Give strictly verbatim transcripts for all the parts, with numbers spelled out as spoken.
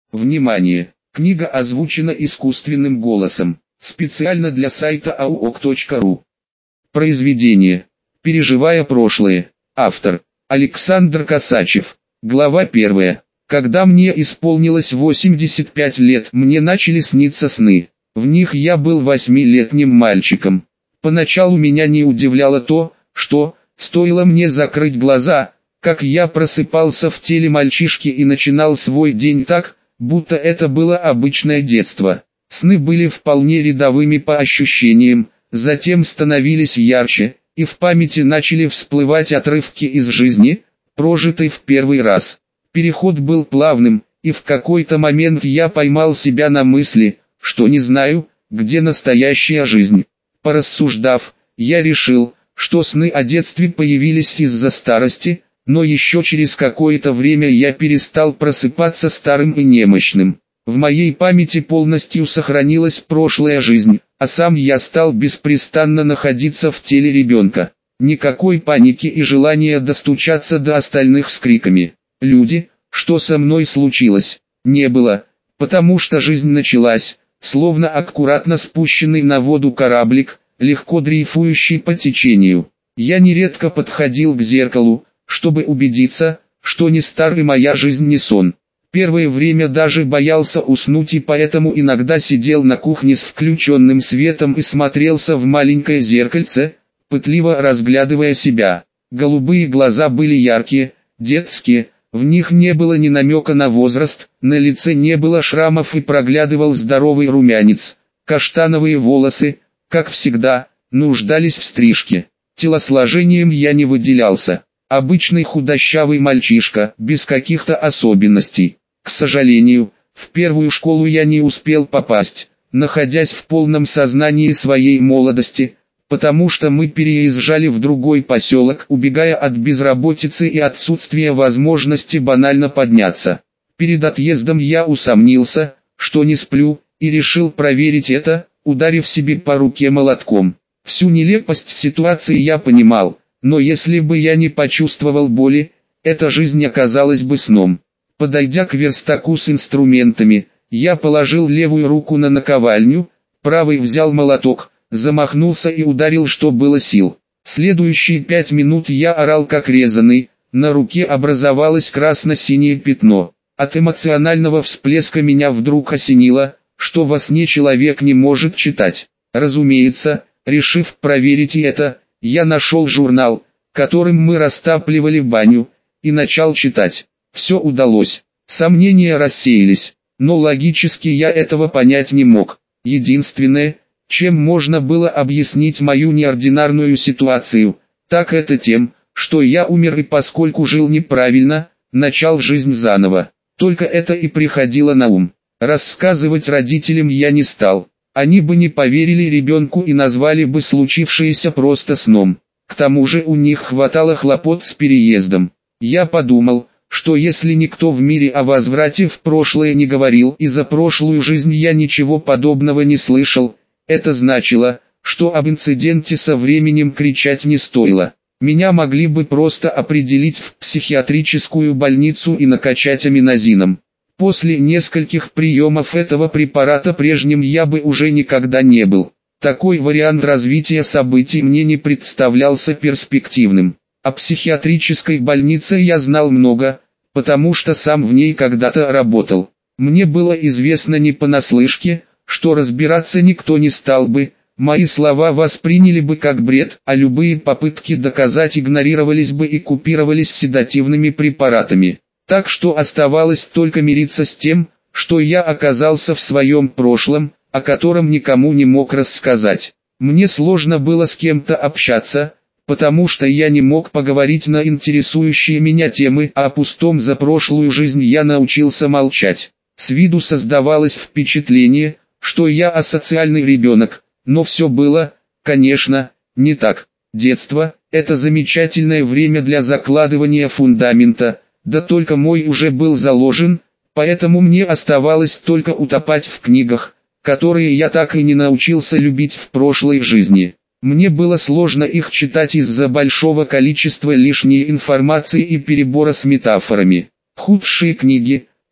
Внимание! Книга озвучена искусственным голосом, специально для сайта ауок точка ру. Произведение. Переживая прошлое. Автор. Александр Косачев. Глава первая. Когда мне исполнилось восемьдесят пять лет, мне начали сниться сны. В них я был восьмилетним мальчиком. Поначалу меня не удивляло то, что, стоило мне закрыть глаза, как я просыпался в теле мальчишки и начинал свой день так, будто это было обычное детство. Сны были вполне рядовыми по ощущениям, затем становились ярче, и в памяти начали всплывать отрывки из жизни, прожитой в первый раз. Переход был плавным, и в какой-то момент я поймал себя на мысли, что не знаю, где настоящая жизнь. Порассуждав, я решил, что сны о детстве появились из-за старости, но еще через какое-то время я перестал просыпаться старым и немощным. В моей памяти полностью сохранилась прошлая жизнь, а сам я стал беспрестанно находиться в теле ребенка. Никакой паники и желания достучаться до остальных с криками «Люди, что со мной случилось?» не было, потому что жизнь началась, словно аккуратно спущенный на воду кораблик, легко дрейфующий по течению. Я нередко подходил к зеркалу, чтобы убедиться, что не старый моя жизнь не сон. Первое время даже боялся уснуть и поэтому иногда сидел на кухне с включенным светом и смотрелся в маленькое зеркальце, пытливо разглядывая себя. Голубые глаза были яркие, детские, в них не было ни намека на возраст, на лице не было шрамов и проглядывал здоровый румянец. Каштановые волосы, как всегда, нуждались в стрижке. Телосложением я не выделялся. Обычный худощавый мальчишка, без каких-то особенностей. К сожалению, в первую школу я не успел попасть, находясь в полном сознании своей молодости, потому что мы переезжали в другой поселок, убегая от безработицы и отсутствия возможности банально подняться. Перед отъездом я усомнился, что не сплю, и решил проверить это, ударив себе по руке молотком. Всю нелепость ситуации я понимал, но если бы я не почувствовал боли, эта жизнь оказалась бы сном. Подойдя к верстаку с инструментами, я положил левую руку на наковальню, правой взял молоток, замахнулся и ударил, что было сил. Следующие пять минут я орал как резаный, на руке образовалось красно-синее пятно. От эмоционального всплеска меня вдруг осенило, что во сне человек не может читать. Разумеется, решив проверить и это, я нашел журнал, которым мы растапливали баню, и начал читать. Все удалось. Сомнения рассеялись, но логически я этого понять не мог. Единственное, чем можно было объяснить мою неординарную ситуацию, так это тем, что я умер и поскольку жил неправильно, начал жизнь заново. Только это и приходило на ум. Рассказывать родителям я не стал. Они бы не поверили ребенку и назвали бы случившееся просто сном. К тому же у них хватало хлопот с переездом. Я подумал, что если никто в мире о возврате в прошлое не говорил и за прошлую жизнь я ничего подобного не слышал, это значило, что об инциденте со временем кричать не стоило. Меня могли бы просто определить в психиатрическую больницу и накачать аминозином. После нескольких приемов этого препарата прежним я бы уже никогда не был. Такой вариант развития событий мне не представлялся перспективным. О психиатрической больнице я знал много, потому что сам в ней когда-то работал. Мне было известно не понаслышке, что разбираться никто не стал бы, мои слова восприняли бы как бред, а любые попытки доказать игнорировались бы и купировались седативными препаратами. Так что оставалось только мириться с тем, что я оказался в своем прошлом, о котором никому не мог рассказать. Мне сложно было с кем-то общаться, потому что я не мог поговорить на интересующие меня темы, а о пустом за прошлую жизнь я научился молчать. С виду создавалось впечатление, что я асоциальный ребенок, но все было, конечно, не так. Детство – это замечательное время для закладывания фундамента, да только мой уже был заложен, поэтому мне оставалось только утопать в книгах, которые я так и не научился любить в прошлой жизни. Мне было сложно их читать из-за большого количества лишней информации и перебора с метафорами. Худшие книги,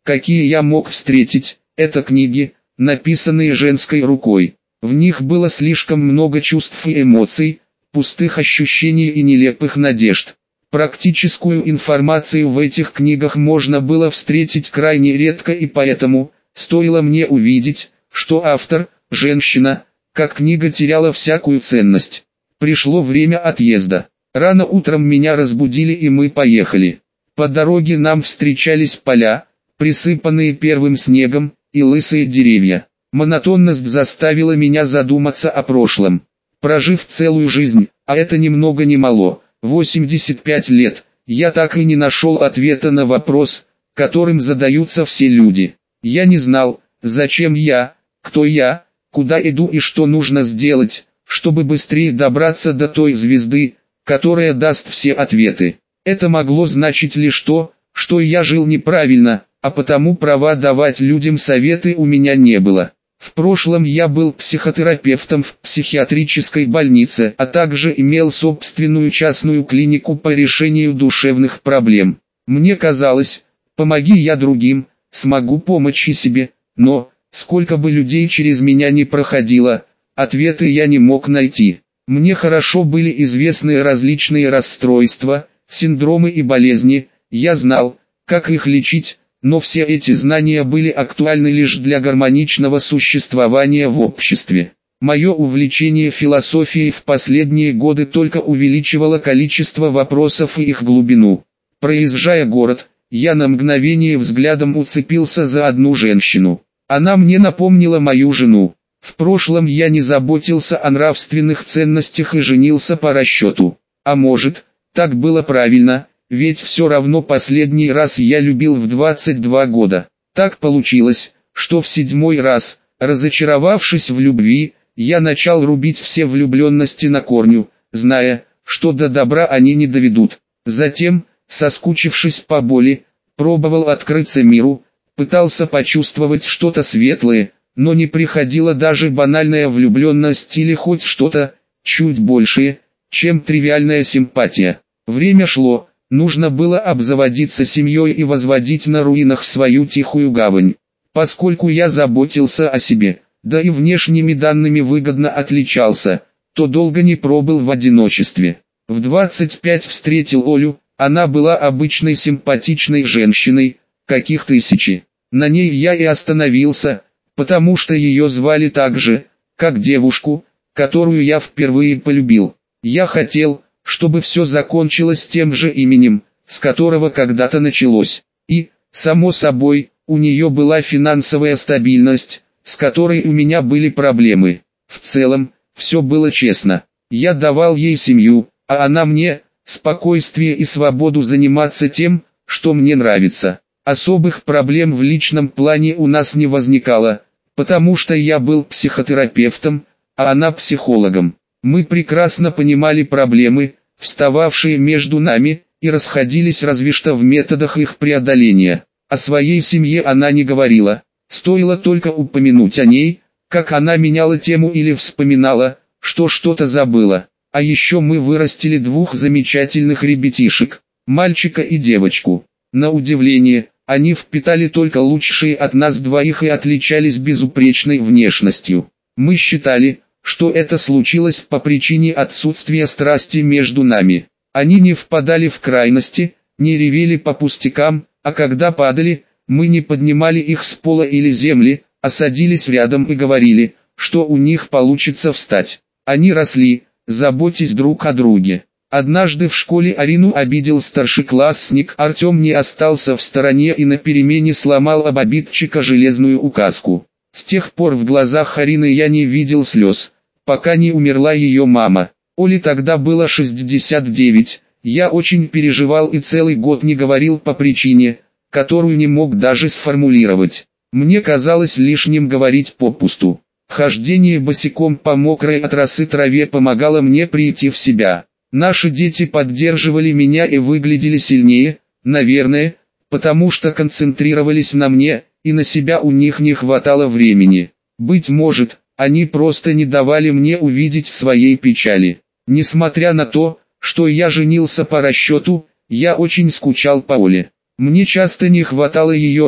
какие я мог встретить, это книги, написанные женской рукой. В них было слишком много чувств и эмоций, пустых ощущений и нелепых надежд. Практическую информацию в этих книгах можно было встретить крайне редко, и поэтому, стоило мне увидеть, что автор – женщина, как книга теряла всякую ценность. Пришло время отъезда. Рано утром меня разбудили, и мы поехали. По дороге нам встречались поля, присыпанные первым снегом, и лысые деревья. Монотонность заставила меня задуматься о прошлом. Прожив целую жизнь, а это ни много ни мало, восемьдесят пять лет, я так и не нашел ответа на вопрос, которым задаются все люди. Я не знал, зачем я, кто я, куда иду и что нужно сделать, чтобы быстрее добраться до той звезды, которая даст все ответы. Это могло значить лишь то, что я жил неправильно, а потому права давать людям советы у меня не было. В прошлом я был психотерапевтом в психиатрической больнице, а также имел собственную частную клинику по решению душевных проблем. Мне казалось, помоги я другим, смогу помочь и себе, но, сколько бы людей через меня не проходило, ответы я не мог найти. Мне хорошо были известны различные расстройства, синдромы и болезни, я знал, как их лечить, но все эти знания были актуальны лишь для гармоничного существования в обществе. Мое увлечение философией в последние годы только увеличивало количество вопросов и их глубину. Проезжая город, я на мгновение взглядом уцепился за одну женщину. Она мне напомнила мою жену. В прошлом я не заботился о нравственных ценностях и женился по расчету. А может, так было правильно, ведь все равно последний раз я любил в двадцать два года. Так получилось, что в седьмой раз, разочаровавшись в любви, я начал рубить все влюбленности на корню, зная, что до добра они не доведут. Затем, соскучившись по боли, пробовал открыться миру, пытался почувствовать что-то светлое, но не приходила даже банальная влюбленность или хоть что-то, чуть большее, чем тривиальная симпатия. Время шло, нужно было обзаводиться семьей и возводить на руинах свою тихую гавань. Поскольку я заботился о себе, да и внешними данными выгодно отличался, то долго не пробыл в одиночестве. В двадцать пять встретил Олю, она была обычной симпатичной женщиной, каких тысячи. На ней я и остановился, потому что ее звали так же, как девушку, которую я впервые полюбил. Я хотел, чтобы все закончилось тем же именем, с которого когда-то началось. И, само собой, у нее была финансовая стабильность, с которой у меня были проблемы. В целом, все было честно. Я давал ей семью, а она мне, спокойствие и свободу заниматься тем, что мне нравится. Особых проблем в личном плане у нас не возникало, потому что я был психотерапевтом, а она психологом. Мы прекрасно понимали проблемы, встававшие между нами, и расходились разве что в методах их преодоления. О своей семье она не говорила, стоило только упомянуть о ней, как она меняла тему или вспоминала, что что-то забыла. А еще мы вырастили двух замечательных ребятишек, мальчика и девочку. На удивление, они впитали только лучшие от нас двоих и отличались безупречной внешностью. Мы считали, что это случилось по причине отсутствия страсти между нами. Они не впадали в крайности, не ревели по пустякам, а когда падали, мы не поднимали их с пола или земли, а садились рядом и говорили, что у них получится встать. Они росли, заботясь друг о друге. Однажды в школе Арину обидел старшеклассник, Артем не остался в стороне и на перемене сломал об обидчика железную указку. С тех пор в глазах Арины я не видел слез, пока не умерла ее мама. Оле тогда было шестьдесят девять, я очень переживал и целый год не говорил по причине, которую не мог даже сформулировать. Мне казалось лишним говорить попусту. Хождение босиком по мокрой от росы траве помогало мне прийти в себя. Наши дети поддерживали меня и выглядели сильнее, наверное, потому что концентрировались на мне, и на себя у них не хватало времени. Быть может, они просто не давали мне увидеть своей печали. Несмотря на то, что я женился по расчету, я очень скучал по Оле. Мне часто не хватало ее рук,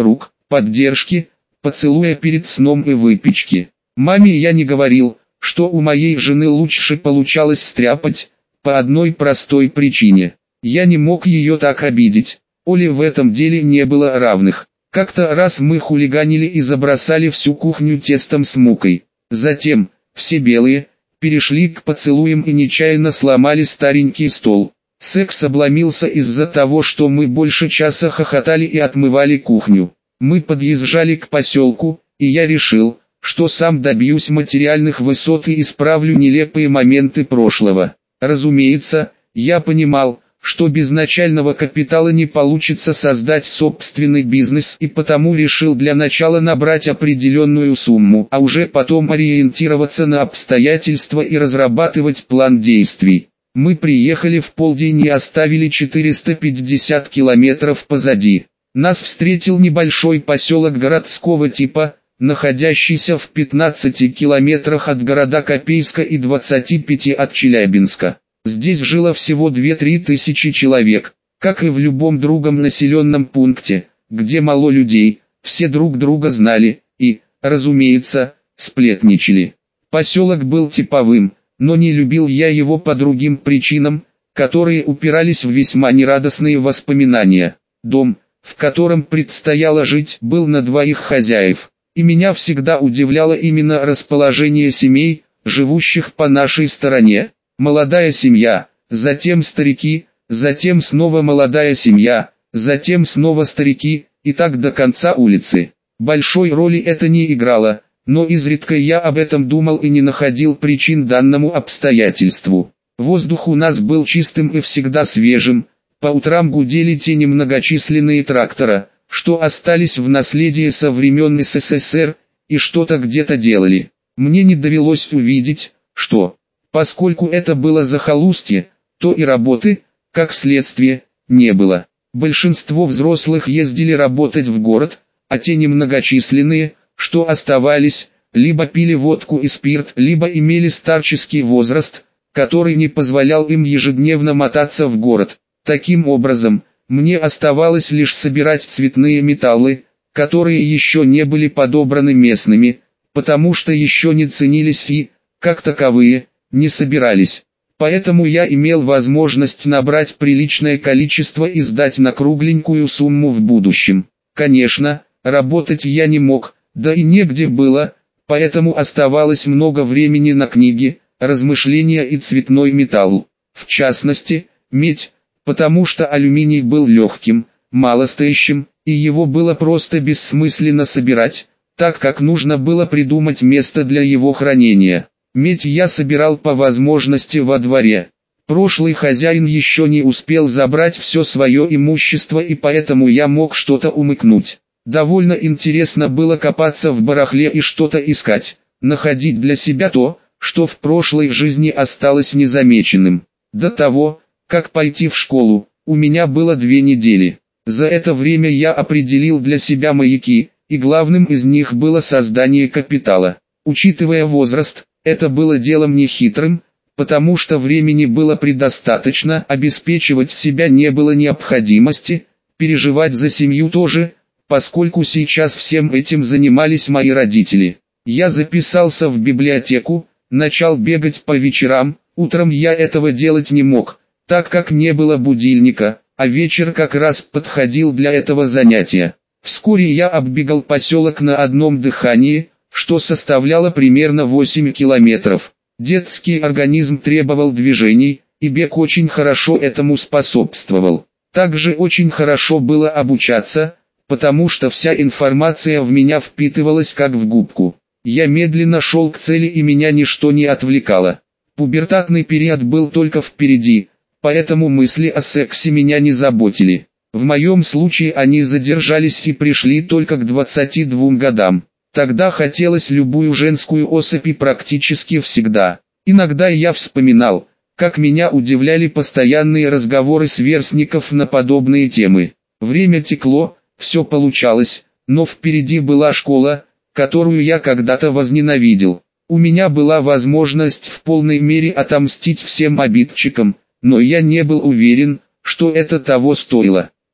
поддержки, поцелуя перед сном и выпечки. Маме я не говорил, что у моей жены лучше получалось стряпать, по одной простой причине. Я не мог ее так обидеть. Оле в этом деле не было равных. Как-то раз мы хулиганили и забросали всю кухню тестом с мукой. Затем, все белые, перешли к поцелуям и нечаянно сломали старенький стол. Секс обломился из-за того, что мы больше часа хохотали и отмывали кухню. Мы подъезжали к поселку, и я решил, что сам добьюсь материальных высот и исправлю нелепые моменты прошлого. Разумеется, я понимал, что без начального капитала не получится создать собственный бизнес, и потому решил для начала набрать определенную сумму, а уже потом ориентироваться на обстоятельства и разрабатывать план действий. Мы приехали в полдень и оставили четыреста пятьдесят километров позади. Нас встретил небольшой поселок городского типа, находящийся в пятнадцати километрах от города Копейска и двадцати пяти от Челябинска. Здесь жило всего две-три тысячи человек, как и в любом другом населенном пункте, где мало людей, все друг друга знали и, разумеется, сплетничали. Поселок был типовым, но не любил я его по другим причинам, которые упирались в весьма нерадостные воспоминания. Дом, в котором предстояло жить, был на двоих хозяев, и меня всегда удивляло именно расположение семей, живущих по нашей стороне. Молодая семья, затем старики, затем снова молодая семья, затем снова старики, и так до конца улицы. Большой роли это не играло, но изредка я об этом думал и не находил причин данному обстоятельству. Воздух у нас был чистым и всегда свежим, по утрам гудели те немногочисленные трактора, что остались в наследии со времен СССР, и что-то где-то делали. Мне не довелось увидеть, что... Поскольку это было захолустье, то и работы, как следствие, не было. Большинство взрослых ездили работать в город, а те немногочисленные, что оставались, либо пили водку и спирт, либо имели старческий возраст, который не позволял им ежедневно мотаться в город. Таким образом, мне оставалось лишь собирать цветные металлы, которые еще не были подобраны местными, потому что еще не ценились и, как таковые, не собирались. Поэтому я имел возможность набрать приличное количество и сдать на кругленькую сумму в будущем. Конечно, работать я не мог, да и негде было, поэтому оставалось много времени на книги, размышления и цветной металл. В частности, медь, потому что алюминий был легким, малостоящим, и его было просто бессмысленно собирать, так как нужно было придумать место для его хранения. Медь я собирал по возможности во дворе. Прошлый хозяин еще не успел забрать все свое имущество, и поэтому я мог что-то умыкнуть. Довольно интересно было копаться в барахле и что-то искать, находить для себя то, что в прошлой жизни осталось незамеченным. До того, как пойти в школу, у меня было две недели. За это время я определил для себя маяки, и главным из них было создание капитала. Учитывая возраст, это было делом нехитрым, потому что времени было предостаточно, обеспечивать себя не было необходимости, переживать за семью тоже, поскольку сейчас всем этим занимались мои родители. Я записался в библиотеку, начал бегать по вечерам, утром я этого делать не мог, так как не было будильника, а вечер как раз подходил для этого занятия. Вскоре я оббегал поселок на одном дыхании, что составляло примерно восемь километров. Детский организм требовал движений, и бег очень хорошо этому способствовал. Также очень хорошо было обучаться, потому что вся информация в меня впитывалась как в губку. Я медленно шел к цели, и меня ничто не отвлекало. Пубертатный период был только впереди, поэтому мысли о сексе меня не заботили. В моем случае они задержались и пришли только к двадцати двум годам. Тогда хотелось любую женскую особь и практически всегда. Иногда я вспоминал, как меня удивляли постоянные разговоры сверстников на подобные темы. Время текло, все получалось, но впереди была школа, которую я когда-то возненавидел. У меня была возможность в полной мере отомстить всем обидчикам, но я не был уверен, что это того стоило.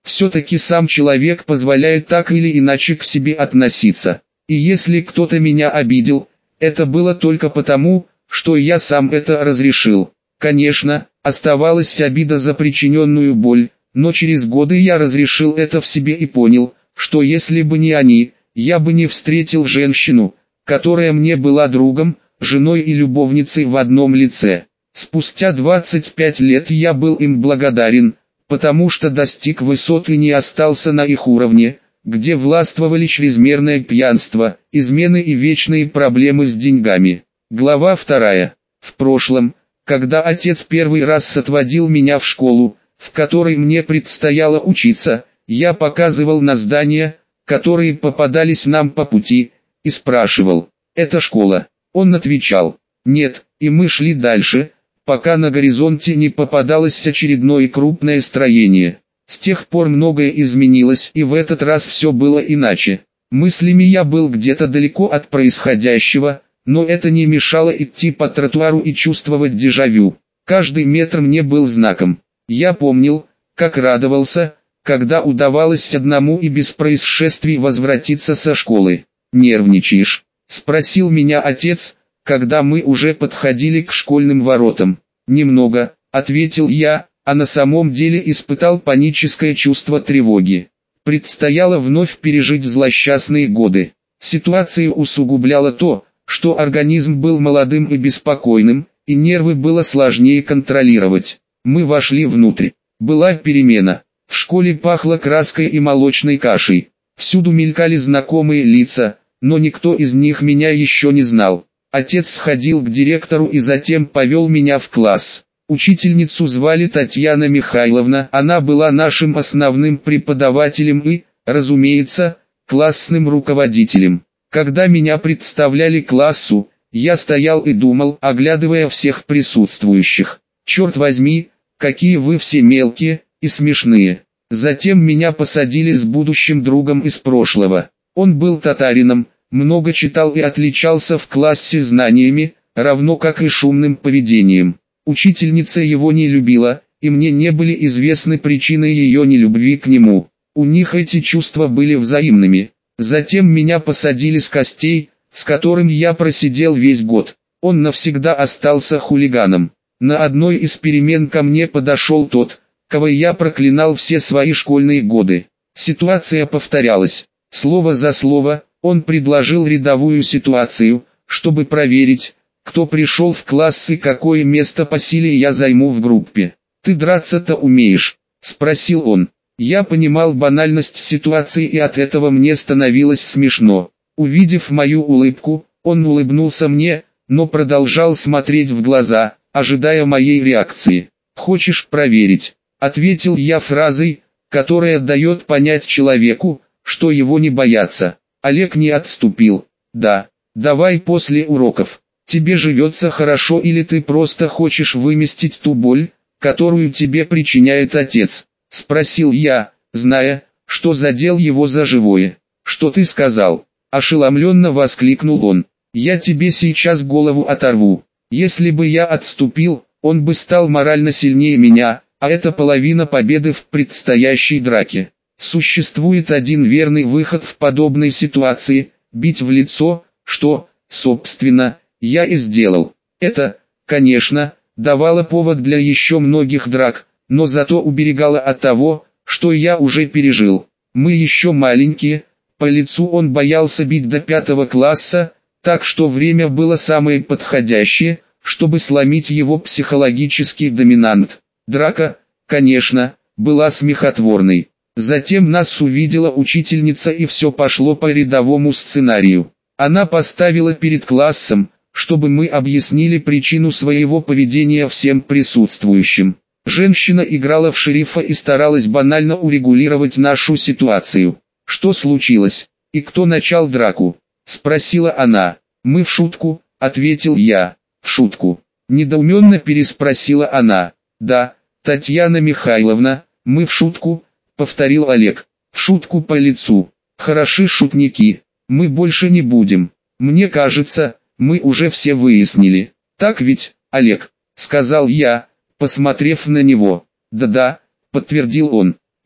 Все-таки сам человек позволяет так или иначе к себе относиться. И если кто-то меня обидел, это было только потому, что я сам это разрешил. Конечно, оставалась обида за причиненную боль, но через годы я разрешил это в себе и понял, что если бы не они, я бы не встретил женщину, которая мне была другом, женой и любовницей в одном лице. Спустя двадцать пять лет я был им благодарен, потому что достиг высот и не остался на их уровне, где властвовали чрезмерное пьянство, измены и вечные проблемы с деньгами. Глава вторая. В прошлом, когда отец первый раз отводил меня в школу, в которой мне предстояло учиться, я показывал на здания, которые попадались нам по пути, и спрашивал: «Это школа?» Он отвечал: «Нет», и мы шли дальше, пока на горизонте не попадалось очередное крупное строение. С тех пор многое изменилось, и в этот раз все было иначе. Мыслями я был где-то далеко от происходящего, но это не мешало идти по тротуару и чувствовать дежавю. Каждый метр мне был знаком. Я помнил, как радовался, когда удавалось одному и без происшествий возвратиться со школы. «Нервничаешь?» — спросил меня отец, когда мы уже подходили к школьным воротам. «Немного», — ответил я, а на самом деле испытал паническое чувство тревоги. Предстояло вновь пережить злосчастные годы. Ситуацию усугубляло то, что организм был молодым и беспокойным, и нервы было сложнее контролировать. Мы вошли внутрь. Была перемена. В школе пахло краской и молочной кашей. Всюду мелькали знакомые лица, но никто из них меня еще не знал. Отец сходил к директору и затем повел меня в класс. Учительницу звали Татьяна Михайловна, она была нашим основным преподавателем и, разумеется, классным руководителем. Когда меня представляли классу, я стоял и думал, оглядывая всех присутствующих: «Черт возьми, какие вы все мелкие и смешные». Затем меня посадили с будущим другом из прошлого. Он был татарином, много читал и отличался в классе знаниями, равно как и шумным поведением. Учительница его не любила, и мне не были известны причины ее нелюбви к нему. У них эти чувства были взаимными. Затем меня посадили с Костей, с которым я просидел весь год. Он навсегда остался хулиганом. На одной из перемен ко мне подошел тот, кого я проклинал все свои школьные годы. Ситуация повторялась. Слово за слово, он предложил рядовую ситуацию, чтобы проверить, кто пришел в класс и какое место по силе я займу в группе. «Ты драться-то умеешь?» – спросил он. Я понимал банальность ситуации, и от этого мне становилось смешно. Увидев мою улыбку, он улыбнулся мне, но продолжал смотреть в глаза, ожидая моей реакции. «Хочешь проверить?» – ответил я фразой, которая дает понять человеку, что его не боятся. Олег не отступил. «Да, давай после уроков. Тебе живется хорошо или ты просто хочешь выместить ту боль, которую тебе причиняет отец?» — спросил я, зная, что задел его за живое. «Что ты сказал?» — ошеломленно воскликнул он. «Я тебе сейчас голову оторву. Если бы я отступил, он бы стал морально сильнее меня, а это половина победы в предстоящей драке. Существует один верный выход в подобной ситуации — бить в лицо, что, собственно, я и сделал. Это, конечно, давало повод для еще многих драк, но зато уберегало от того, что я уже пережил. Мы еще маленькие, по лицу он боялся бить до пятого класса, так что время было самое подходящее, чтобы сломить его психологический доминант. Драка, конечно, была смехотворной. Затем нас увидела учительница, и все пошло по рядовому сценарию. Она поставила перед классом, чтобы мы объяснили причину своего поведения всем присутствующим. Женщина играла в шерифа и старалась банально урегулировать нашу ситуацию. «Что случилось? И кто начал драку?» — спросила она. «Мы в шутку», — ответил я. «В шутку?» — недоуменно переспросила она. «Да, Татьяна Михайловна, мы в шутку», — повторил Олег. «В шутку по лицу. Хороши шутники. Мы больше не будем. Мне кажется, мы уже все выяснили. Так ведь, Олег?» — сказал я, посмотрев на него. «Да-да», — подтвердил он.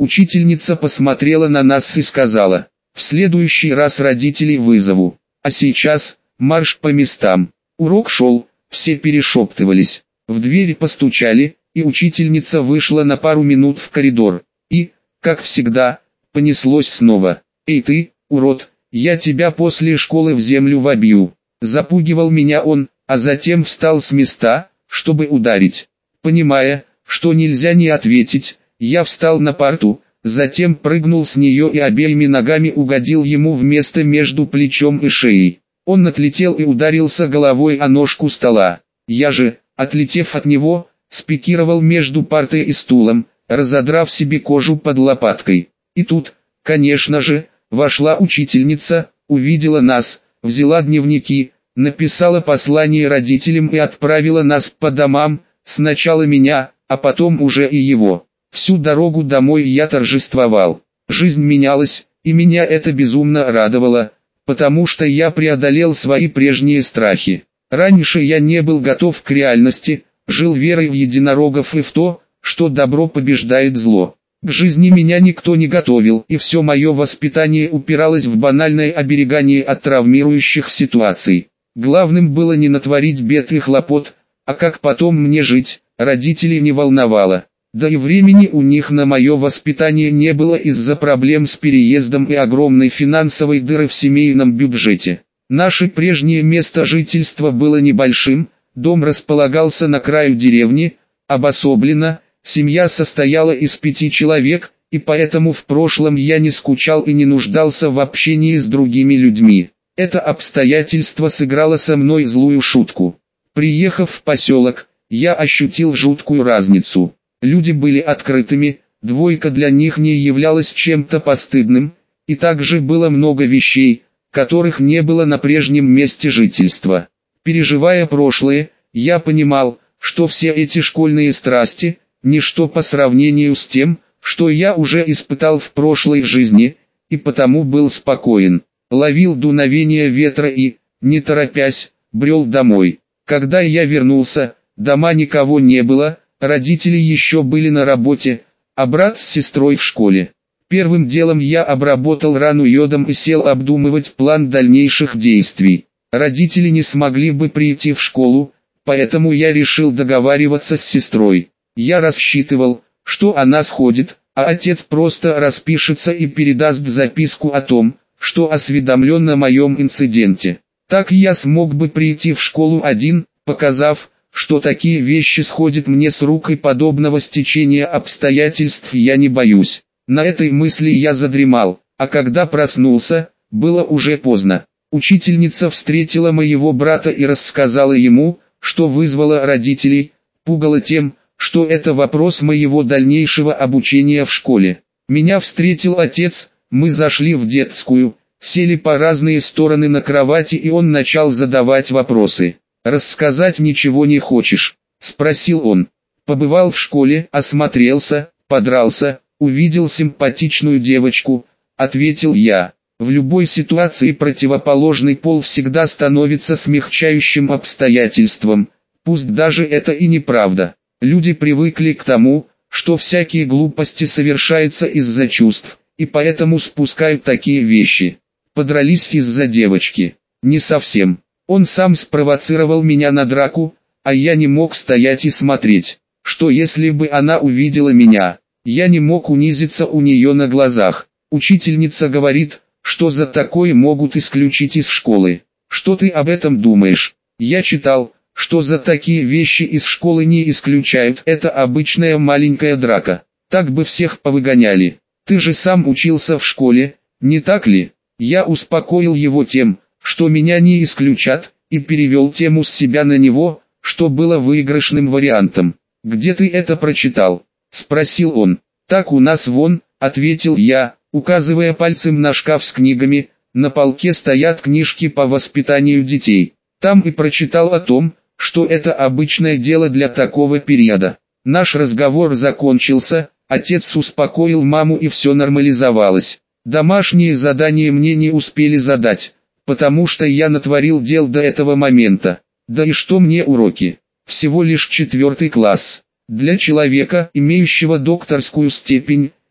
Учительница посмотрела на нас и сказала: «В следующий раз родителей вызову. А сейчас, марш по местам». Урок шел, все перешептывались. В дверь постучали, и учительница вышла на пару минут в коридор. И, как всегда, понеслось снова. «Эй ты, урод, я тебя после школы в землю вобью». Запугивал меня он, а затем встал с места, чтобы ударить. Понимая, что нельзя не ответить, я встал на парту, затем прыгнул с нее и обеими ногами угодил ему в место между плечом и шеей. Он отлетел и ударился головой о ножку стола. Я же, отлетев от него, спикировал между партой и стулом, разодрав себе кожу под лопаткой. И тут, конечно же, вошла учительница, увидела нас, взяла дневники, написала послание родителям и отправила нас по домам, сначала меня, а потом уже и его. Всю дорогу домой я торжествовал. Жизнь менялась, и меня это безумно радовало, потому что я преодолел свои прежние страхи. Раньше я не был готов к реальности, жил верой в единорогов и в то, что добро побеждает зло. К жизни меня никто не готовил, и все мое воспитание упиралось в банальное оберегание от травмирующих ситуаций. Главным было не натворить бед и хлопот, а как потом мне жить, родителей не волновало. Да и времени у них на мое воспитание не было из-за проблем с переездом и огромной финансовой дыры в семейном бюджете. Наше прежнее место жительства было небольшим, дом располагался на краю деревни, обособленно, семья состояла из пяти человек, и поэтому в прошлом я не скучал и не нуждался в общении с другими людьми. Это обстоятельство сыграло со мной злую шутку. Приехав в поселок, я ощутил жуткую разницу. Люди были открытыми, двойка для них не являлась чем-то постыдным, и также было много вещей, которых не было на прежнем месте жительства. Переживая прошлое, я понимал, что все эти школьные страсти – ничто по сравнению с тем, что я уже испытал в прошлой жизни, и потому был спокоен. Ловил дуновение ветра и, не торопясь, брел домой. Когда я вернулся, дома никого не было, родители еще были на работе, а брат с сестрой в школе. Первым делом я обработал рану йодом и сел обдумывать план дальнейших действий. Родители не смогли бы прийти в школу, поэтому я решил договариваться с сестрой. Я рассчитывал, что она сходит, а отец просто распишется и передаст записку о том, что осведомлен о моем инциденте. Так я смог бы прийти в школу один, показав, что такие вещи сходят мне с рук и подобного стечения обстоятельств я не боюсь. На этой мысли я задремал, а когда проснулся, было уже поздно. Учительница встретила моего брата и рассказала ему, что вызвала родителей, пугала тем, что это вопрос моего дальнейшего обучения в школе. Меня встретил отец, мы зашли в детскую, сели по разные стороны на кровати и он начал задавать вопросы. «Рассказать ничего не хочешь?» – спросил он. «Побывал в школе, осмотрелся, подрался, увидел симпатичную девочку», – ответил я. В любой ситуации противоположный пол всегда становится смягчающим обстоятельством, пусть даже это и неправда. Люди привыкли к тому, что всякие глупости совершаются из-за чувств, и поэтому спускают такие вещи. Подрались из-за девочки. Не совсем. Он сам спровоцировал меня на драку, а я не мог стоять и смотреть. Что если бы она увидела меня? Я не мог унизиться у нее на глазах. Учительница говорит, что за такое могут исключить из школы. Что ты об этом думаешь? Я читал, что за такие вещи из школы не исключают. Это обычная маленькая драка. Так бы всех повыгоняли. Ты же сам учился в школе, не так ли? Я успокоил его тем, что меня не исключат, и перевел тему с себя на него, что было выигрышным вариантом. «Где ты это прочитал?» – спросил он. «Так у нас вон», – ответил я, указывая пальцем на шкаф с книгами, на полке стоят книжки по воспитанию детей. Там и прочитал о том, что это обычное дело для такого периода. Наш разговор закончился, отец успокоил маму и все нормализовалось. Домашние задания мне не успели задать, потому что я натворил дел до этого момента. Да и что мне уроки? Всего лишь четвертый класс. Для человека, имеющего докторскую степень,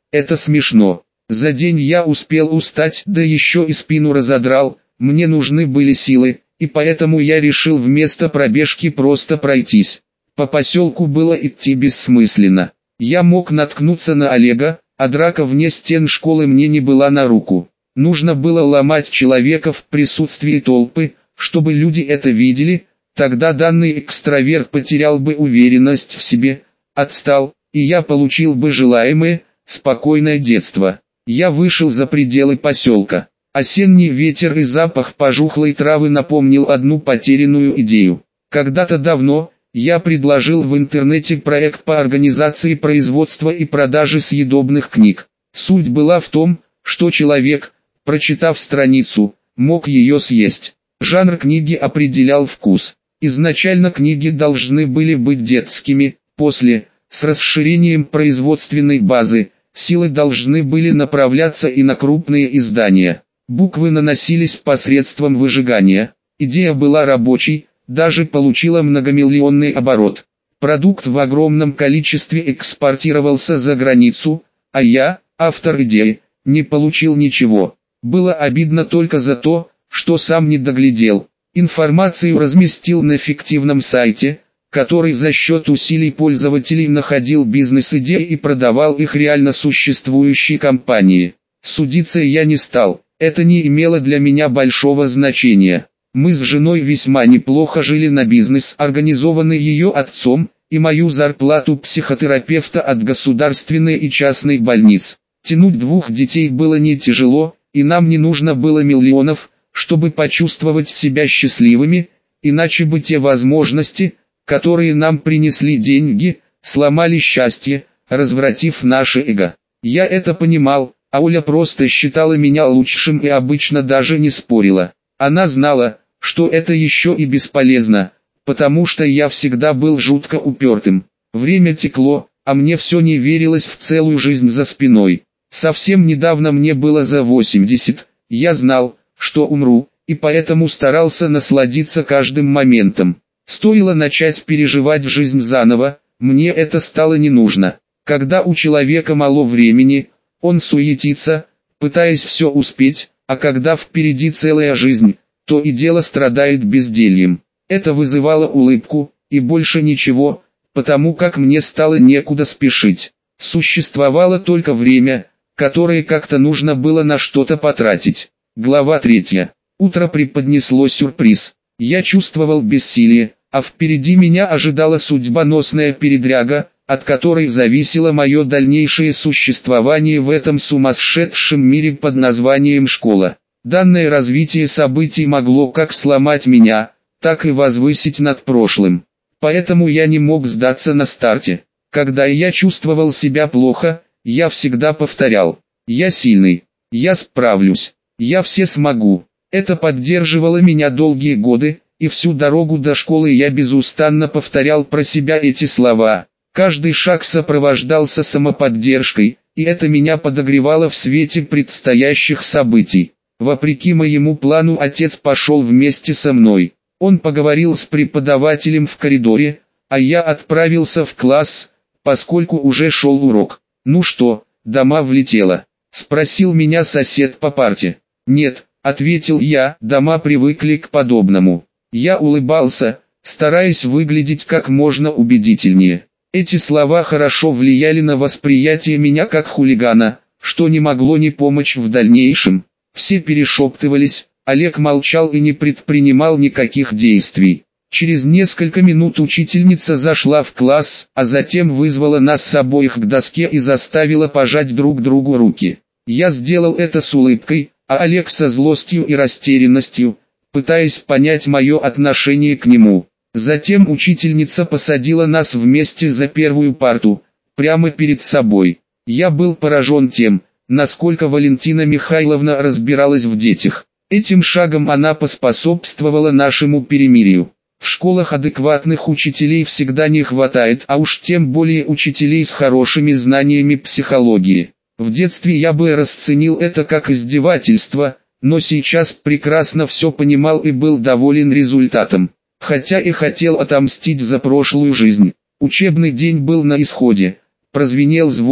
Это смешно. За день я успел устать, да еще и спину разодрал, мне нужны были силы, и поэтому я решил вместо пробежки просто пройтись. По поселку было идти бессмысленно. Я мог наткнуться на Олега, а драка вне стен школы мне не была на руку. Нужно было ломать человека в присутствии толпы, чтобы люди это видели, тогда данный экстраверт потерял бы уверенность в себе, отстал, и я получил бы желаемое, спокойное детство. Я вышел за пределы поселка. Осенний ветер и запах пожухлой травы напомнил одну потерянную идею. Когда-то давно, я предложил в интернете проект по организации производства и продажи съедобных книг. Суть была в том, что человек, прочитав страницу, мог ее съесть. Жанр книги определял вкус. Изначально книги должны были быть детскими, после, с расширением производственной базы, силы должны были направляться и на крупные издания. Буквы наносились посредством выжигания. Идея была рабочей, даже получила многомиллионный оборот. Продукт в огромном количестве экспортировался за границу, а я, автор идеи, не получил ничего. Было обидно только за то, что сам не доглядел. Информацию разместил на фиктивном сайте, который за счет усилий пользователей находил бизнес-идеи и продавал их реально существующей компании. Судиться я не стал, это не имело для меня большого значения. Мы с женой весьма неплохо жили на бизнес, организованный ее отцом, и мою зарплату психотерапевта от государственной и частной больниц. Тянуть двух детей было не тяжело, и нам не нужно было миллионов, чтобы почувствовать себя счастливыми, иначе бы те возможности, которые нам принесли деньги, сломали счастье, развратив наше эго. Я это понимал, а Оля просто считала меня лучшим и обычно даже не спорила. Она знала, что это еще и бесполезно, потому что я всегда был жутко упертым. Время текло, а мне все не верилось в целую жизнь за спиной. Совсем недавно мне было за восемьдесят, я знал, что умру, и поэтому старался насладиться каждым моментом. Стоило начать переживать жизнь заново, мне это стало не нужно. Когда у человека мало времени, он суетится, пытаясь все успеть, а когда впереди целая жизнь, то и дело страдает бездельем. Это вызывало улыбку, и больше ничего, потому как мне стало некуда спешить. Существовало только время, которое как-то нужно было на что-то потратить. Глава третья. Утро преподнесло сюрприз. Я чувствовал бессилие, а впереди меня ожидала судьбоносная передряга, от которой зависело мое дальнейшее существование в этом сумасшедшем мире под названием школа. Данное развитие событий могло как сломать меня, так и возвысить над прошлым. Поэтому я не мог сдаться на старте. Когда я чувствовал себя плохо, я всегда повторял: «Я сильный, я справлюсь, я все смогу». Это поддерживало меня долгие годы, и всю дорогу до школы я безустанно повторял про себя эти слова. Каждый шаг сопровождался самоподдержкой, и это меня подогревало в свете предстоящих событий. Вопреки моему плану отец пошел вместе со мной. Он поговорил с преподавателем в коридоре, а я отправился в класс, поскольку уже шел урок. «Ну что, дома влетела?» — спросил меня сосед по парте. «Нет», — ответил я, — «дома привыкли к подобному». Я улыбался, стараясь выглядеть как можно убедительнее. Эти слова хорошо влияли на восприятие меня как хулигана, что не могло не помочь в дальнейшем. Все перешептывались, Олег молчал и не предпринимал никаких действий. Через несколько минут учительница зашла в класс, а затем вызвала нас обоих к доске и заставила пожать друг другу руки. Я сделал это с улыбкой, а Олег со злостью и растерянностью, пытаясь понять мое отношение к нему. Затем учительница посадила нас вместе за первую парту, прямо перед собой. Я был поражен тем, насколько Валентина Михайловна разбиралась в детях. Этим шагом она поспособствовала нашему перемирию. В школах адекватных учителей всегда не хватает, а уж тем более учителей с хорошими знаниями психологии. В детстве я бы расценил это как издевательство, но сейчас прекрасно все понимал и был доволен результатом. Хотя и хотел отомстить за прошлую жизнь. Учебный день был на исходе. Прозвенел звонок,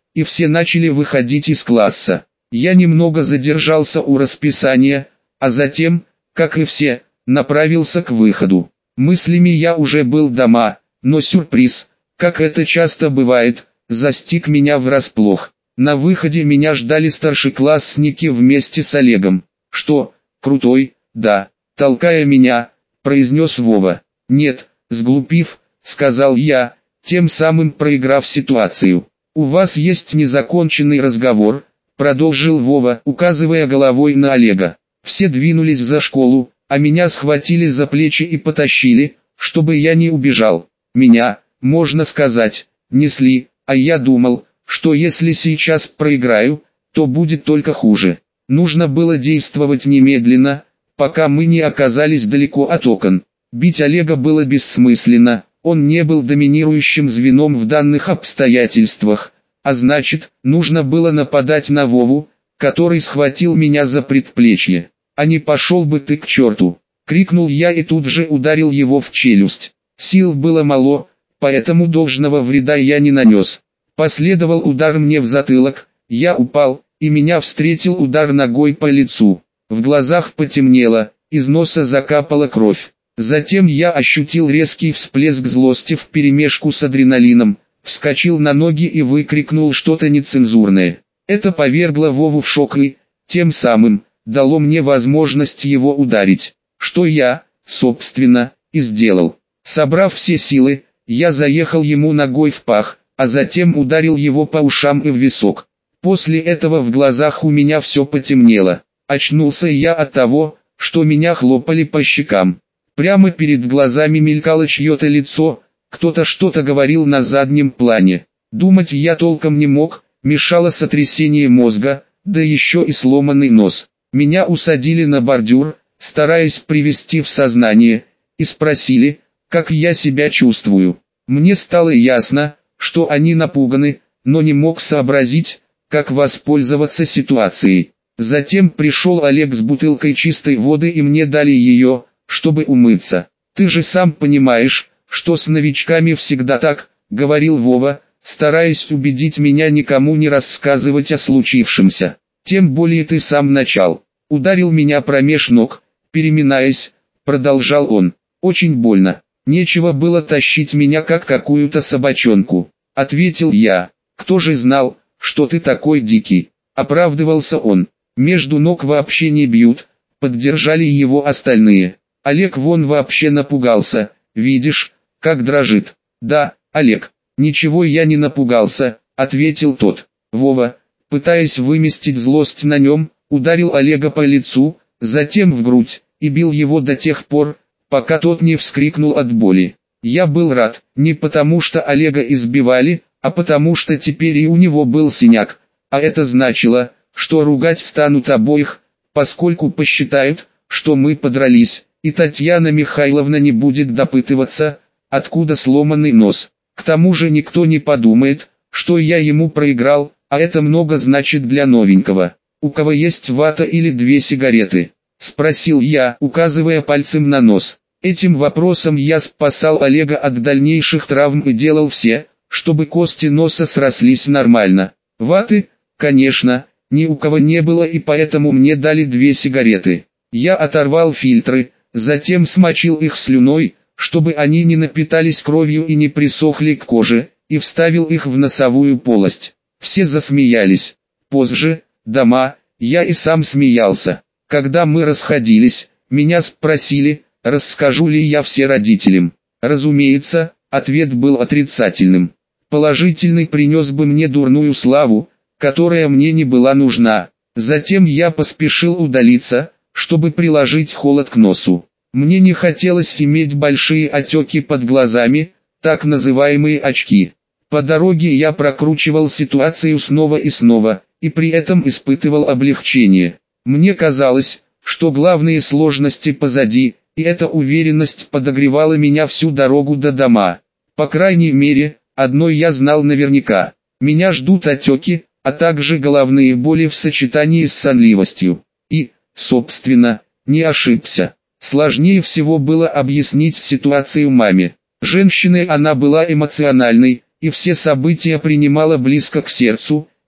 и все начали выходить из класса. Я немного задержался у расписания, а затем, как и все, направился к выходу. Мыслями я уже был дома, но сюрприз, как это часто бывает, застиг меня врасплох. На выходе меня ждали старшеклассники вместе с Олегом. «Что, крутой?» «Да», толкая меня, произнес Вова. «Нет», сглупив, сказал я, тем самым проиграв ситуацию. «У вас есть незаконченный разговор», продолжил Вова, указывая головой на Олега. Все двинулись за школу, а меня схватили за плечи и потащили, чтобы я не убежал. Меня, можно сказать, несли, а я думал, что если сейчас проиграю, то будет только хуже. Нужно было действовать немедленно, пока мы не оказались далеко от окон. Бить Олега было бессмысленно, он не был доминирующим звеном в данных обстоятельствах, а значит, нужно было нападать на Вову, который схватил меня за предплечье. «А не пошел бы ты к черту!» — крикнул я и тут же ударил его в челюсть. Сил было мало, поэтому должного вреда я не нанес. Последовал удар мне в затылок, я упал, и меня встретил удар ногой по лицу. В глазах потемнело, из носа закапала кровь. Затем я ощутил резкий всплеск злости вперемешку с адреналином, вскочил на ноги и выкрикнул что-то нецензурное. Это повергло Вову в шок и, тем самым, дало мне возможность его ударить, что я, собственно, и сделал. Собрав все силы, я заехал ему ногой в пах, а затем ударил его по ушам и в висок. После этого в глазах у меня все потемнело. Очнулся я от того, что меня хлопали по щекам. Прямо перед глазами мелькало чье-то лицо, кто-то что-то говорил на заднем плане. Думать я толком не мог, мешало сотрясение мозга, да еще и сломанный нос. Меня усадили на бордюр, стараясь привести в сознание, и спросили, как я себя чувствую. Мне стало ясно, что они напуганы, но не мог сообразить, как воспользоваться ситуацией. Затем пришел Олег с бутылкой чистой воды и мне дали ее, чтобы умыться. «Ты же сам понимаешь, что с новичками всегда так», — говорил Вова, стараясь убедить меня никому не рассказывать о случившемся. «Тем более ты сам начал. Ударил меня промеж ног, переминаясь», — продолжал он. «Очень больно. Нечего было тащить меня как какую-то собачонку», — ответил я. «Кто же знал, что ты такой дикий?» — оправдывался он. «Между ног вообще не бьют», — поддержали его остальные. Олег вон вообще напугался, видишь, как дрожит. «Да, Олег, ничего я не напугался», — ответил тот. Вова, пытаясь выместить злость на нем, ударил Олега по лицу, затем в грудь, и бил его до тех пор, пока тот не вскрикнул от боли. Я был рад, не потому что Олега избивали, а потому что теперь и у него был синяк, а это значило, что ругать станут обоих, поскольку посчитают, что мы подрались, и Татьяна Михайловна не будет допытываться, откуда сломанный нос. К тому же никто не подумает, что я ему проиграл, а это много значит для новенького. «У кого есть вата или две сигареты?» — спросил я, указывая пальцем на нос. Этим вопросом я спасал Олега от дальнейших травм и делал все, чтобы кости носа срослись нормально. Ваты, конечно, ни у кого не было, и поэтому мне дали две сигареты. Я оторвал фильтры, затем смочил их слюной, чтобы они не напитались кровью и не присохли к коже, и вставил их в носовую полость. Все засмеялись. Позже, дома, я и сам смеялся. Когда мы расходились, меня спросили, расскажу ли я все родителям. Разумеется, ответ был отрицательным. Положительный принес бы мне дурную славу, которая мне не была нужна. Затем я поспешил удалиться, чтобы приложить холод к носу. Мне не хотелось иметь большие отеки под глазами, так называемые очки. По дороге я прокручивал ситуацию снова и снова, и при этом испытывал облегчение. Мне казалось, что главные сложности позади, и эта уверенность подогревала меня всю дорогу до дома. По крайней мере, одно я знал наверняка. Меня ждут отеки, а также головные боли в сочетании с сонливостью. И, собственно, не ошибся. Сложнее всего было объяснить ситуацию маме. Женщиной она была эмоциональной, и все события принимала близко к сердцу,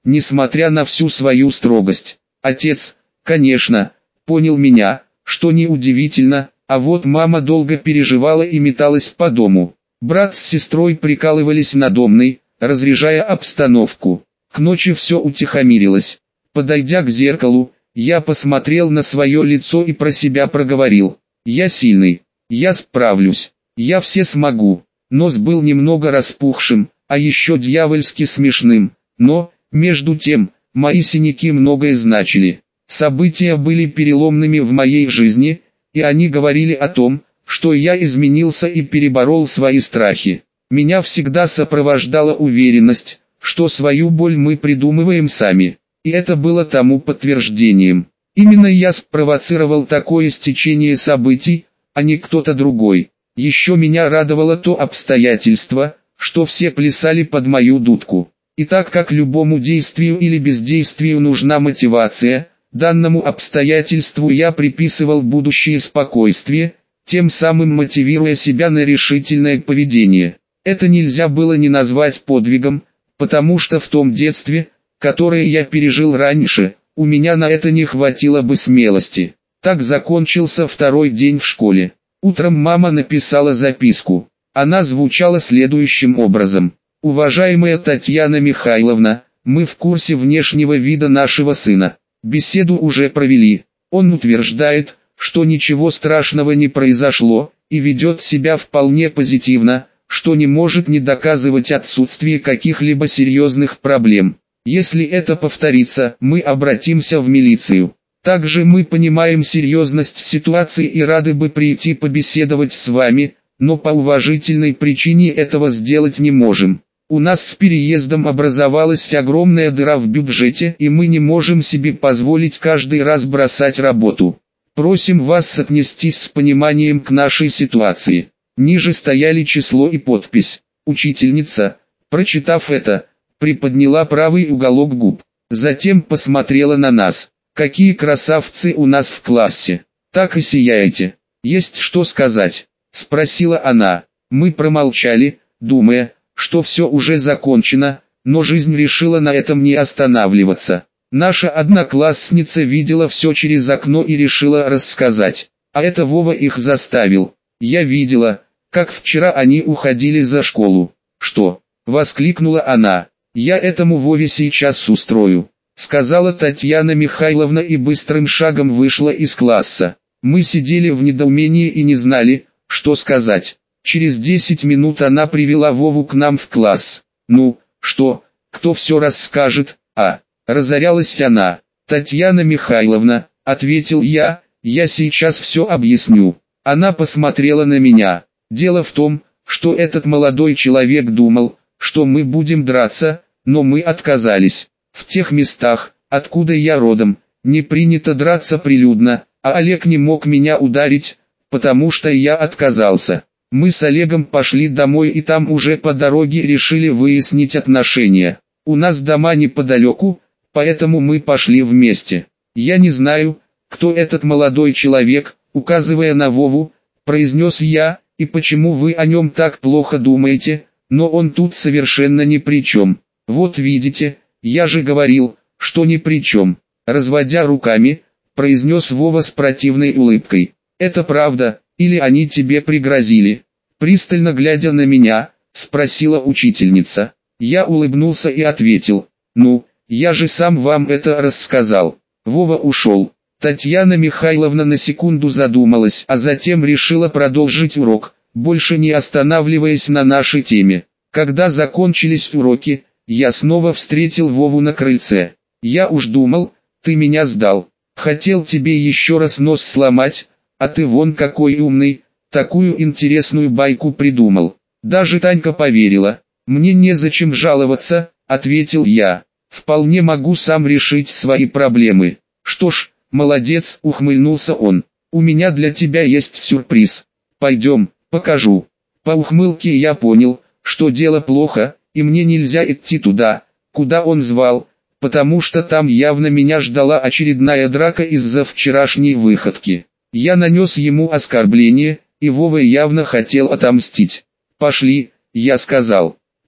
несмотря на всю свою строгость. Отец, конечно, понял меня, что неудивительно, а вот мама долго переживала и металась по дому. Брат с сестрой прикалывались надо мной, разряжая обстановку. К ночи все утихомирилось. Подойдя к зеркалу, я посмотрел на свое лицо и про себя проговорил: «Я сильный, я справлюсь, я все смогу». Нос был немного распухшим, а еще дьявольски смешным, но, между тем, мои синяки многое значили. События были переломными в моей жизни, и они говорили о том, что я изменился и переборол свои страхи. Меня всегда сопровождала уверенность, что свою боль мы придумываем сами, и это было тому подтверждением. Именно я спровоцировал такое стечение событий, а не кто-то другой. Еще меня радовало то обстоятельство, что все плясали под мою дудку. И так как любому действию или бездействию нужна мотивация, данному обстоятельству я приписывал будущее спокойствие, тем самым мотивируя себя на решительное поведение. Это нельзя было не назвать подвигом, потому что в том детстве, которое я пережил раньше, у меня на это не хватило бы смелости. Так закончился второй день в школе. Утром мама написала записку. Она звучала следующим образом: «Уважаемая Татьяна Михайловна, мы в курсе внешнего вида нашего сына. Беседу уже провели. Он утверждает, что ничего страшного не произошло, и ведет себя вполне позитивно, что не может не доказывать отсутствие каких-либо серьезных проблем. Если это повторится, мы обратимся в милицию. Также мы понимаем серьезность ситуации и рады бы прийти побеседовать с вами, но по уважительной причине этого сделать не можем. У нас с переездом образовалась огромная дыра в бюджете, и мы не можем себе позволить каждый раз бросать работу. Просим вас отнестись с пониманием к нашей ситуации». Ниже стояли число и подпись. Учительница, прочитав это, приподняла правый уголок губ. Затем посмотрела на нас. «Какие красавцы у нас в классе! Так и сияете! Есть что сказать?» — спросила она. Мы промолчали, думая, что все уже закончено, но жизнь решила на этом не останавливаться. Наша одноклассница видела все через окно и решила рассказать. А это Вова их заставил. «Я видела, как вчера они уходили за школу». «Что?» — воскликнула она. «Я этому Вове сейчас устрою», — сказала Татьяна Михайловна и быстрым шагом вышла из класса. Мы сидели в недоумении и не знали, что сказать. Через десять минут она привела Вову к нам в класс. «Ну, что, кто все расскажет, а?» — разорялась она. «Татьяна Михайловна», — ответил я, — «я сейчас все объясню». Она посмотрела на меня. Дело в том, что этот молодой человек думал, что мы будем драться, но мы отказались. В тех местах, откуда я родом, не принято драться прилюдно, а Олег не мог меня ударить, потому что я отказался. Мы с Олегом пошли домой и там уже по дороге решили выяснить отношения. У нас дома неподалеку, поэтому мы пошли вместе. Я не знаю, кто этот молодой человек, указывая на Вову, произнес я, и почему вы о нем так плохо думаете, но он тут совершенно ни при чем. Вот видите, я же говорил, что ни при чем. Разводя руками, произнес Вова с противной улыбкой. Это правда, или они тебе пригрозили? Пристально глядя на меня, спросила учительница. Я улыбнулся и ответил: ну, я же сам вам это рассказал. Вова ушел. Татьяна Михайловна на секунду задумалась, а затем решила продолжить урок, больше не останавливаясь на нашей теме. Когда закончились уроки, я снова встретил Вову на крыльце. Я уж думал, ты меня сдал. Хотел тебе еще раз нос сломать, а ты вон какой умный, такую интересную байку придумал. Даже Танька поверила. Мне незачем жаловаться, ответил я. Вполне могу сам решить свои проблемы. Что ж, молодец, ухмыльнулся он. У меня для тебя есть сюрприз. Пойдем, покажу. По ухмылке я понял, что дело плохо, и мне нельзя идти туда, куда он звал, потому что там явно меня ждала очередная драка из-за вчерашней выходки. Я нанес ему оскорбление, и Вова явно хотел отомстить. «Пошли», я сказал.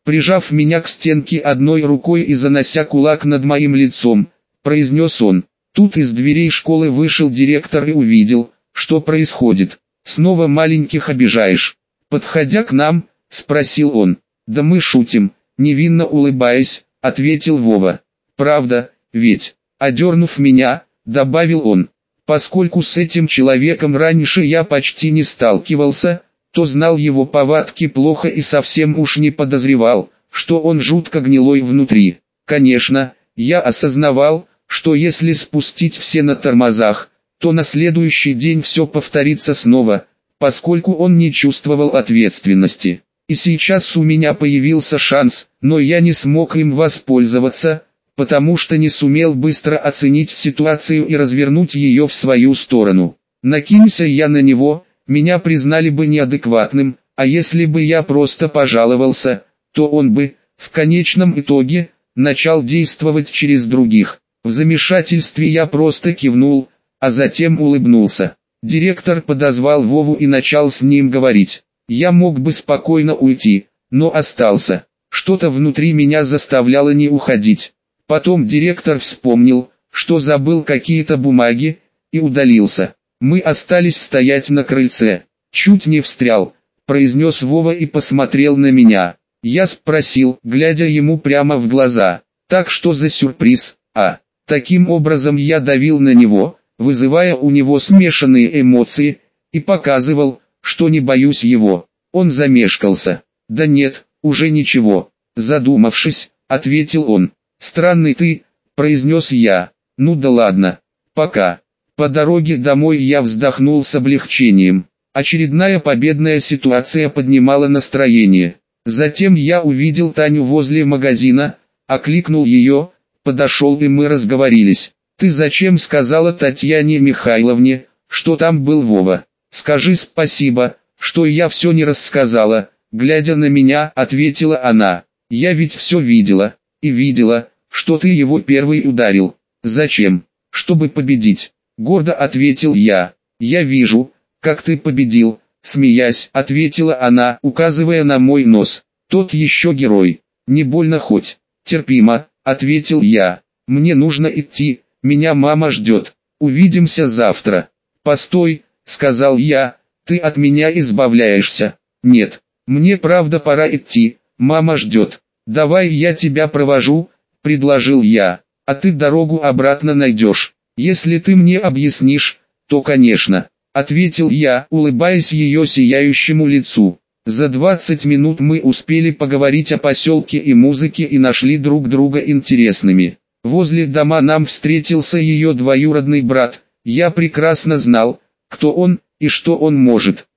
Прижав меня к стенке одной рукой и занося кулак над моим лицом, произнес он. Тут из дверей школы вышел директор и увидел, что происходит. «Снова маленьких обижаешь?» Подходя к нам, спросил он. «Да мы шутим», невинно улыбаясь, ответил Вова. «Правда, ведь?» Одернув меня, добавил он. Поскольку с этим человеком раньше я почти не сталкивался, то знал его повадки плохо и совсем уж не подозревал, что он жутко гнилой внутри. Конечно, я осознавал, что если спустить все на тормозах, то на следующий день все повторится снова, поскольку он не чувствовал ответственности. И сейчас у меня появился шанс, но я не смог им воспользоваться, потому что не сумел быстро оценить ситуацию и развернуть ее в свою сторону. Накинься я на него, меня признали бы неадекватным, а если бы я просто пожаловался, то он бы, в конечном итоге, начал действовать через других. В замешательстве я просто кивнул, а затем улыбнулся. Директор подозвал Вову и начал с ним говорить. Я мог бы спокойно уйти, но остался. Что-то внутри меня заставляло не уходить. Потом директор вспомнил, что забыл какие-то бумаги, и удалился. Мы остались стоять на крыльце. «Чуть не встрял», — произнес Вова и посмотрел на меня. Я спросил, глядя ему прямо в глаза. «Так что за сюрприз, а?» Таким образом я давил на него, вызывая у него смешанные эмоции, и показывал, что не боюсь его. Он замешкался. «Да нет, уже ничего», — задумавшись, ответил он. «Странный ты», — произнес я. «Ну да ладно, пока». По дороге домой я вздохнул с облегчением. Очередная победная ситуация поднимала настроение. Затем я увидел Таню возле магазина, окликнул ее, подошел и мы разговорились. «Ты зачем сказала Татьяне Михайловне, что там был Вова? Скажи спасибо, что я все не рассказала», глядя на меня, ответила она. «Я ведь все видела, и видела, что ты его первый ударил. Зачем? Чтобы победить», гордо ответил я. «Я вижу, как ты победил», смеясь, ответила она, указывая на мой нос. «Тот еще герой. Не больно хоть?» «Терпимо», ответил я. «Мне нужно идти, меня мама ждет. Увидимся завтра». «Постой», сказал я, «ты от меня избавляешься». «Нет, мне правда пора идти, мама ждет». «Давай я тебя провожу», предложил я, «а ты дорогу обратно найдешь. Если ты мне объяснишь, то конечно», ответил я, улыбаясь ее сияющему лицу. За двадцать минут мы успели поговорить о поселке и музыке и нашли друг друга интересными. Возле дома нам встретился ее двоюродный брат. Я прекрасно знал, кто он и что он может.